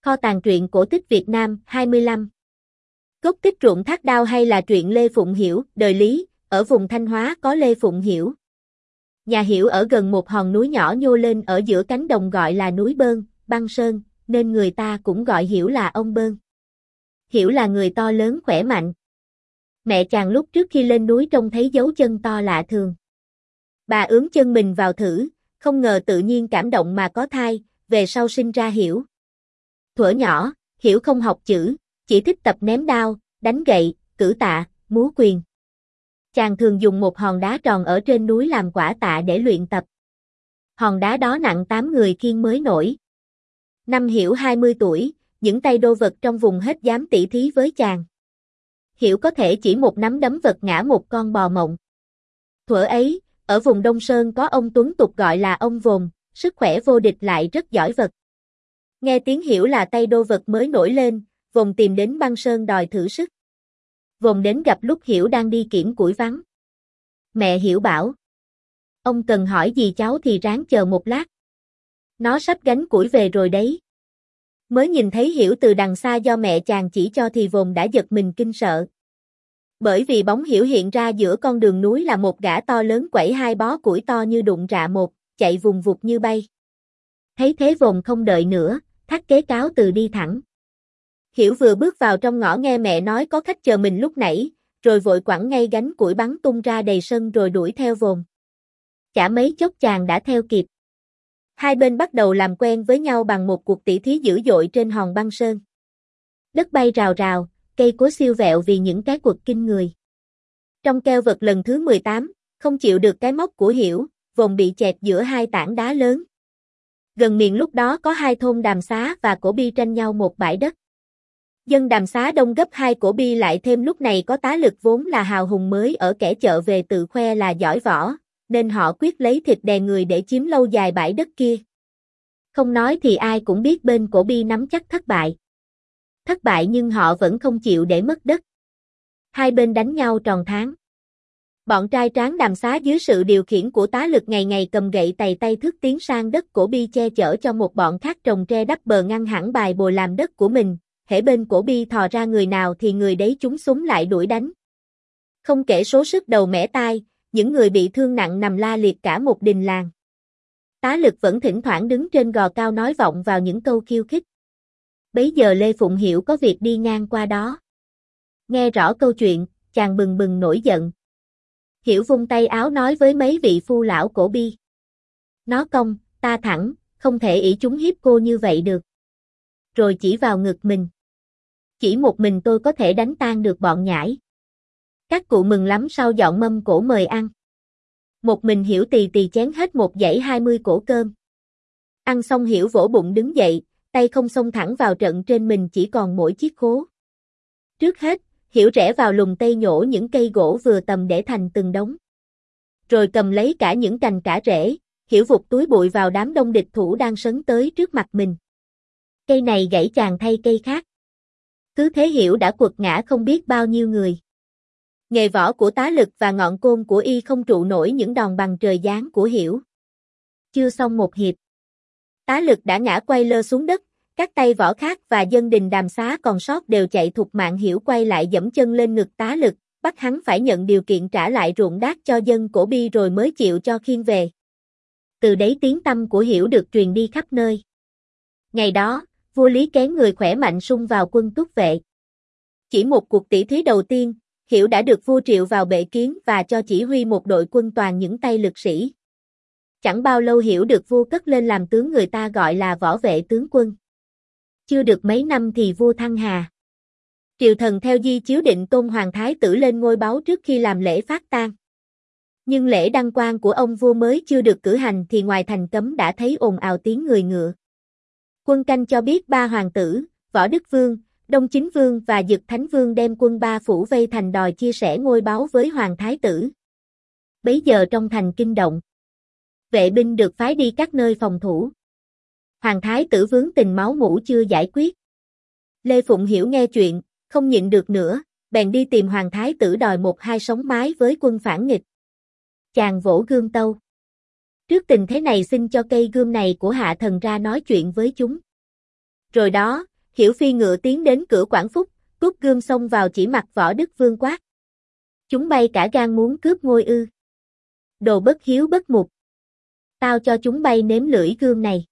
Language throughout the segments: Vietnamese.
Kho tàng truyện cổ tích Việt Nam 25. Gốc tích ruộng thác đao hay là truyện Lê Phụng Hiểu, đời Lý, ở vùng Thanh Hóa có Lê Phụng Hiểu. Nhà Hiểu ở gần một hòn núi nhỏ nhô lên ở giữa cánh đồng gọi là núi Bơn, Băng Sơn, nên người ta cũng gọi Hiểu là ông Bơn. Hiểu là người to lớn khỏe mạnh. Mẹ chàng lúc trước khi lên núi trông thấy dấu chân to lạ thường. Bà ướm chân mình vào thử, không ngờ tự nhiên cảm động mà có thai, về sau sinh ra Hiểu. Thuở nhỏ, Hiểu không học chữ, chỉ thích tập ném đao, đánh gậy, cử tạ, múa quyền. Chàng thường dùng một hòn đá tròn ở trên núi làm quả tạ để luyện tập. Hòn đá đó nặng 8 người khiêng mới nổi. Năm Hiểu 20 tuổi, những tay đô vật trong vùng hết dám tỉ thí với chàng. Hiểu có thể chỉ một nắm đấm vật ngã một con bò mộng. Thuở ấy, ở vùng Đông Sơn có ông Tuấn tục gọi là ông Vồn, sức khỏe vô địch lại rất giỏi vật. Nghe tiếng Hiểu là tay đô vật mới nổi lên, Vồn tìm đến Băng Sơn đòi thử sức. Vồn đến gặp lúc Hiểu đang đi kiểm củi vắng. Mẹ Hiểu bảo: ông cần hỏi gì cháu thì ráng chờ một lát. Nó sắp gánh củi về rồi đấy. Mới nhìn thấy Hiểu từ đằng xa do mẹ chàng chỉ cho thì Vồn đã giật mình kinh sợ. Bởi vì bóng Hiểu hiện ra giữa con đường núi là một gã to lớn quẩy hai bó củi to như đụng rạ một, chạy vùng vụt như bay. Thấy thế Vồn không đợi nữa, thắt kế cáo từ đi thẳng. Hiểu vừa bước vào trong ngõ nghe mẹ nói có khách chờ mình lúc nãy, rồi vội quẳng ngay gánh củi bắn tung ra đầy sân rồi đuổi theo Vồn. Chả mấy chốc chàng đã theo kịp. Hai bên bắt đầu làm quen với nhau bằng một cuộc tỉ thí dữ dội trên hòn băng sơn. Đất bay rào rào, cây cối siêu vẹo vì những cái quật kinh người. Trong keo vật lần thứ 18, không chịu được cái móc của Hiểu, Vồn bị chẹt giữa hai tảng đá lớn. Gần miệng lúc đó có hai thôn Đàm Xá và Cổ Bi tranh nhau một bãi đất. Dân Đàm Xá đông gấp hai Cổ Bi lại thêm lúc này có Tá Lực vốn là hào hùng mới ở kẻ chợ về tự khoe là giỏi võ, nên họ quyết lấy thịt đè người để chiếm lâu dài bãi đất kia. Không nói thì ai cũng biết bên Cổ Bi nắm chắc thất bại. Thất bại nhưng họ vẫn không chịu để mất đất. Hai bên đánh nhau tròn tháng. Bọn trai tráng Đàm Xá dưới sự điều khiển của Tá Lực ngày ngày cầm gậy tày tay thức tiến sang đất Cổ Bi che chở cho một bọn khác trồng tre đắp bờ ngăn hẳn bài bồi làm đất của mình. Hễ bên Cổ Bi thò ra người nào thì người đấy chúng súng lại đuổi đánh. Không kể số sức đầu mẻ tai, những người bị thương nặng nằm la liệt cả một đình làng. Tá Lực vẫn thỉnh thoảng đứng trên gò cao nói vọng vào những câu khiêu khích. Bấy giờ Lê Phụng Hiểu có việc đi ngang qua đó. Nghe rõ câu chuyện, chàng bừng bừng nổi giận. Hiểu vung tay áo nói với mấy vị phu lão Cổ Bi: nó cong, ta thẳng, không thể ỷ chúng hiếp cô như vậy được. Rồi chỉ vào ngực mình. Chỉ một mình tôi có thể đánh tan được bọn nhãi. Các cụ mừng lắm sau dọn mâm cỗ mời ăn. Một mình Hiểu tì tì chén hết một dãy 20 cỗ cơm. Ăn xong Hiểu vỗ bụng đứng dậy, tay không xông thẳng vào trận trên mình chỉ còn mỗi chiếc khố. Trước hết, Hiểu rẽ vào lùm tây nhổ những cây gỗ vừa tầm để thành từng đống. Rồi cầm lấy cả những cành cả rễ, Hiểu vụt túi bụi vào đám đông địch thủ đang sấn tới trước mặt mình. Cây này gãy chàng thay cây khác. Cứ thế Hiểu đã quật ngã không biết bao nhiêu người. Nghề võ của Tá Lực và ngọn côn của y không trụ nổi những đòn bằng trời giáng của Hiểu. Chưa xong một hiệp, Tá Lực đã ngã quay lơ xuống đất, các tay võ khác và dân đình Đàm Xá còn sót đều chạy thục mạng. Hiểu quay lại giẫm chân lên ngực Tá Lực, bắt hắn phải nhận điều kiện trả lại ruộng đát cho dân Cổ Bi rồi mới chịu cho khiêng về. Từ đấy tiếng tăm của Hiểu được truyền đi khắp nơi. Ngày đó, vua Lý kén người khỏe mạnh xung vào quân túc vệ. Chỉ một cuộc tỉ thí đầu tiên, Hiểu đã được vua triệu vào bệ kiến và cho chỉ huy một đội quân toàn những tay lực sĩ. Chẳng bao lâu Hiểu được vua cất lên làm tướng, người ta gọi là võ vệ tướng quân. Chưa được mấy năm thì vua thăng hà. Triều thần theo di chiếu định tôn hoàng thái tử lên ngôi báu trước khi làm lễ phát tang. Nhưng lễ đăng quang của ông vua mới chưa được cử hành thì ngoài thành cấm đã thấy ồn ào tiếng người ngựa. Quân canh cho biết ba hoàng tử, Võ Đức Vương, Đông Chính Vương và Dực Thánh Vương đem quân ba phủ vây thành đòi chia sẻ ngôi báu với hoàng thái tử. Bấy giờ trong thành kinh động. Vệ binh được phái đi các nơi phòng thủ. Hoàng thái tử vướng tình máu mủ chưa giải quyết. Lê Phụng Hiểu nghe chuyện, không nhịn được nữa, bèn đi tìm hoàng thái tử đòi một hai sống mái với quân phản nghịch. Chàng vỗ gươm tâu: trước tình thế này xin cho cây gươm này của hạ thần ra nói chuyện với chúng. Rồi đó, Hiểu phi ngựa tiến đến cửa Quảng Phúc, rút gươm xông vào chỉ mặt Võ Đức Vương quát. Chúng bay cả gan muốn cướp ngôi ư? Đồ bất hiếu bất mục. Tao cho chúng bay nếm lưỡi gươm này.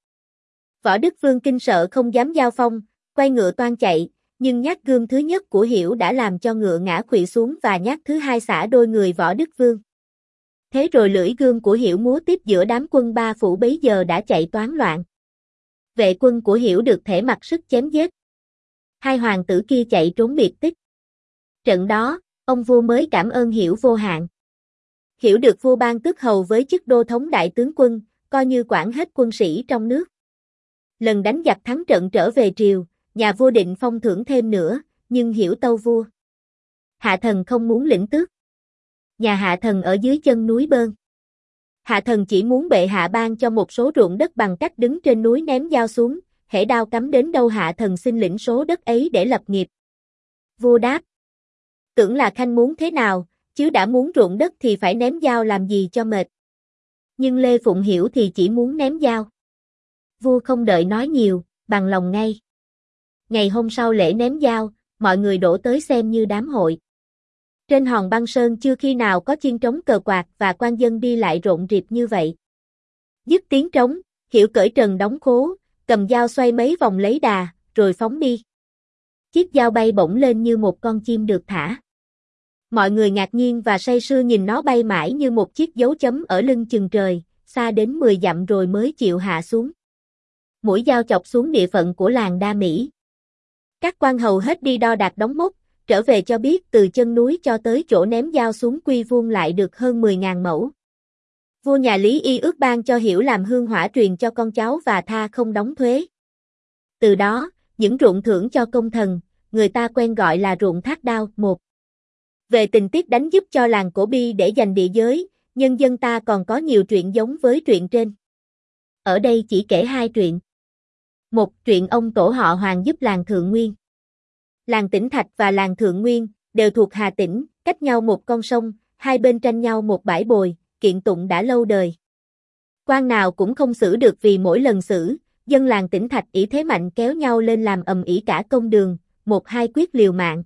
Võ Đức Vương kinh sợ không dám giao phong, quay ngựa toan chạy, nhưng nhát gươm thứ nhất của Hiểu đã làm cho ngựa ngã khuỵu xuống và nhát thứ hai xả đôi người Võ Đức Vương. Thế rồi lưỡi gươm của Hiểu múa tiếp giữa đám quân ba phủ bấy giờ đã chạy toán loạn. Vệ quân của Hiểu được thể mặc sức chém giết. Hai hoàng tử kia chạy trốn biệt tích. Trận đó, ông vua mới cảm ơn Hiểu vô hạn. Hiểu được vua ban tước hầu với chức đô thống đại tướng quân, coi như quản hết quân sĩ trong nước. Lần đánh giặc thắng trận trở về triều, nhà vua định phong thưởng thêm nữa, nhưng Hiểu tâu vua. Hạ thần không muốn lĩnh tước. Nhà hạ thần ở dưới chân núi Bơn. Hạ thần chỉ muốn bệ hạ ban cho một số ruộng đất bằng cách đứng trên núi ném dao xuống, hễ đao cắm đến đâu hạ thần xin lĩnh số đất ấy để lập nghiệp. Vua đáp. Tưởng là khanh muốn thế nào, chứ đã muốn ruộng đất thì phải ném dao làm gì cho mệt. Nhưng Lê Phụng Hiểu thì chỉ muốn ném dao. Vua không đợi nói nhiều, bằng lòng ngay. Ngày hôm sau lễ ném dao, mọi người đổ tới xem như đám hội. Trên hòn băng sơn chưa khi nào có chiên trống cờ quạt và quan dân đi lại rộn rịp như vậy. Dứt tiếng trống, Hiểu cởi trần đóng khố, cầm dao xoay mấy vòng lấy đà, rồi phóng đi. Chiếc dao bay bổng lên như một con chim được thả. Mọi người ngạc nhiên và say sưa nhìn nó bay mãi như một chiếc dấu chấm ở lưng chừng trời, xa đến 10 dặm rồi mới chịu hạ xuống. Mũi dao chọc xuống địa phận của làng Đa Mỹ. Các quan hầu hết đi đo đạc đóng mốc, trở về cho biết từ chân núi cho tới chỗ ném dao xuống quy vuông lại được hơn 10.000 mẫu. Vua nhà Lý y ước ban cho Hiểu làm hương hỏa truyền cho con cháu và tha không đóng thuế. Từ đó, những ruộng thưởng cho công thần, người ta quen gọi là ruộng thác đao. 1. Về tình tiết đánh giúp cho làng Cổ Bi để giành địa giới, nhân dân ta còn có nhiều truyện giống với truyện trên. Ở đây chỉ kể 2 truyện. Một truyện ông tổ họ Hoàng giúp làng Thượng Nguyên. Làng Tĩnh Thạch và làng Thượng Nguyên đều thuộc Hà Tĩnh, cách nhau một con sông, hai bên tranh nhau một bãi bồi, kiện tụng đã lâu đời. Quan nào cũng không xử được vì mỗi lần xử, dân làng Tĩnh Thạch ỷ thế mạnh kéo nhau lên làm ầm ĩ cả công đường, 1-2 quyết liều mạng.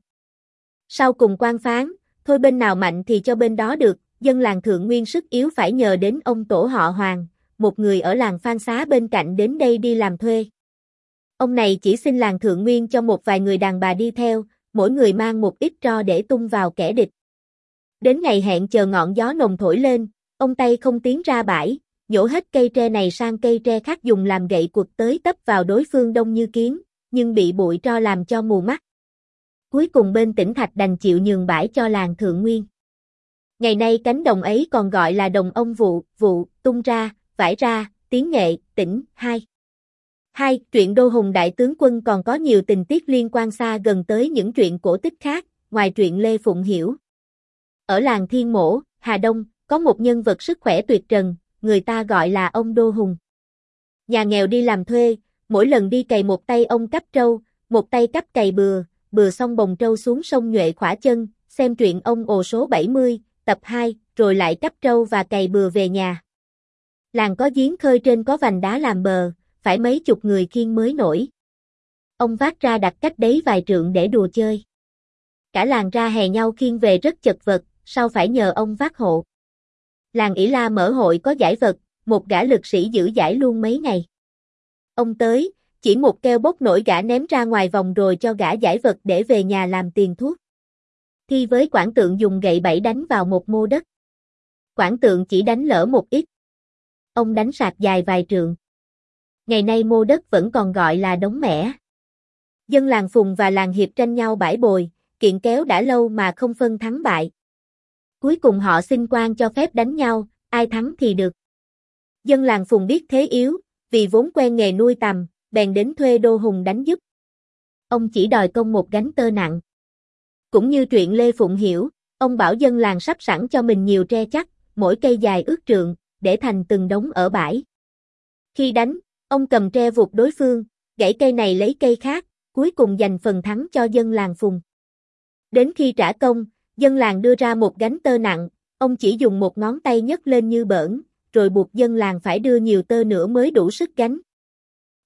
Sau cùng quan phán, thôi bên nào mạnh thì cho bên đó được, dân làng Thượng Nguyên sức yếu phải nhờ đến ông tổ họ Hoàng, một người ở làng Phan Xá bên cạnh đến đây đi làm thuê. Ông này chỉ xin làng Thượng Nguyên cho một vài người đàn bà đi theo, mỗi người mang một ít tro để tung vào kẻ địch. Đến ngày hẹn chờ ngọn gió nồng thổi lên, ông tay không tiến ra bãi, nhổ hết cây tre này sang cây tre khác dùng làm gậy quật tới tấp vào đối phương đông như kiến, nhưng bị bụi tro làm cho mù mắt. Cuối cùng bên Tĩnh Thạch đành chịu nhường bãi cho làng Thượng Nguyên. Ngày nay cánh đồng ấy còn gọi là đồng ông vụ, tung ra, vải ra, tiếng nghệ, Tĩnh. 2. Truyện Đô Hùng Đại Tướng Quân còn có nhiều tình tiết liên quan xa gần tới những truyện cổ tích khác, ngoài truyện Lê Phụng Hiểu. Ở làng Thiên Mỗ, Hà Đông, có một nhân vật sức khỏe tuyệt trần, người ta gọi là ông Đô Hùng. Nhà nghèo đi làm thuê, mỗi lần đi cày một tay ông cắp trâu, một tay cắp cày bừa xong bồng trâu xuống sông Nhuệ khỏa chân, xem truyện ông ồ số 70, tập 2, rồi lại cắp trâu và cày bừa về nhà. Làng có giếng khơi trên có vành đá làm bờ, phải mấy chục người khiêng mới nổi. Ông vác ra đặt cách đấy vài trượng để đùa chơi. Cả làng ra hè nhau khiêng về rất chật vật, sau phải nhờ ông vác hộ. Làng ỷ La mở hội có giải vật, một gã lực sĩ giữ giải luôn mấy ngày. Ông tới, chỉ một keo bốc nổi gã ném ra ngoài vòng rồi cho gã giải vật để về nhà làm tiền thuốc. Thi với Quản Tượng dùng gậy bẫy đánh vào một mô đất. Quản Tượng chỉ đánh lỡ một ít. Ông đánh sạt dài vài trượng. Ngày nay mô đất vẫn còn gọi là đống mẻ. Dân làng Phùng và làng Hiệp tranh nhau bãi bồi, kiện kéo đã lâu mà không phân thắng bại. Cuối cùng họ xin quan cho phép đánh nhau, ai thắng thì được. Dân làng Phùng biết thế yếu, vì vốn quen nghề nuôi tầm, bèn đến thuê Đô Hùng đánh giúp. Ông chỉ đòi công một gánh tơ nặng. Cũng như truyện Lê Phụng Hiểu, ông bảo dân làng sắp sẵn cho mình nhiều tre chắc, mỗi cây dài ước trượng, để thành từng đống ở bãi. Khi đánh, ông cầm tre vụt đối phương, gãy cây này lấy cây khác, cuối cùng giành phần thắng cho dân làng Phùng. Đến khi trả công, dân làng đưa ra một gánh tơ nặng, ông chỉ dùng một ngón tay nhấc lên như bỡn, rồi buộc dân làng phải đưa nhiều tơ nữa mới đủ sức gánh.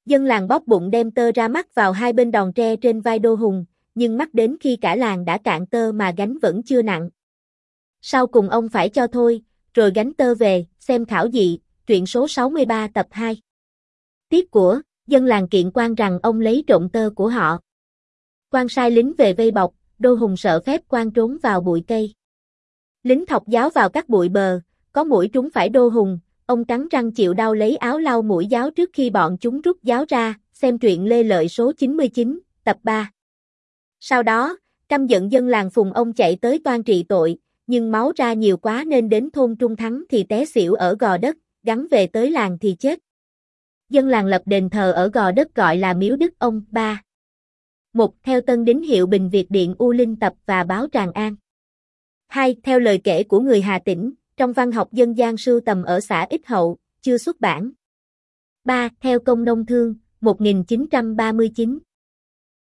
Dân làng bóp bụng đem tơ ra mắc vào hai bên đòn tre trên vai Đô Hùng, nhưng mắc đến khi cả làng đã cạn tơ mà gánh vẫn chưa nặng. Sau cùng ông phải cho thôi, rồi gánh tơ về, xem khảo dị, truyện số 63 tập 2. Tiếp của, dân làng kiện quan rằng ông lấy trộm tơ của họ. Quan sai lính về vây bọc, Đô Hùng sợ phép quan trốn vào bụi cây. Lính thọc giáo vào các bụi bờ, có mũi trúng phải Đô Hùng, ông cắn răng chịu đau lấy áo lau mũi giáo trước khi bọn chúng rút giáo ra, xem truyện Lê Lợi số 99, tập 3. Sau đó, căm giận dân làng phùng ông chạy tới toan trị tội, nhưng máu ra nhiều quá nên đến thôn Trung Thắng thì té xỉu ở gò đất, gắn về tới làng thì chết. Dân làng lập đền thờ ở gò đất gọi là miếu Đức ông. 3. 1. Theo Tân Đính Hiệu Bình Việt Điện U Linh tập và báo Tràng An. 2. Theo lời kể của người Hà Tĩnh, trong văn học dân gian sưu tầm ở xã Ích Hậu, chưa xuất bản. 3. Theo Công Nông Thương, 1939.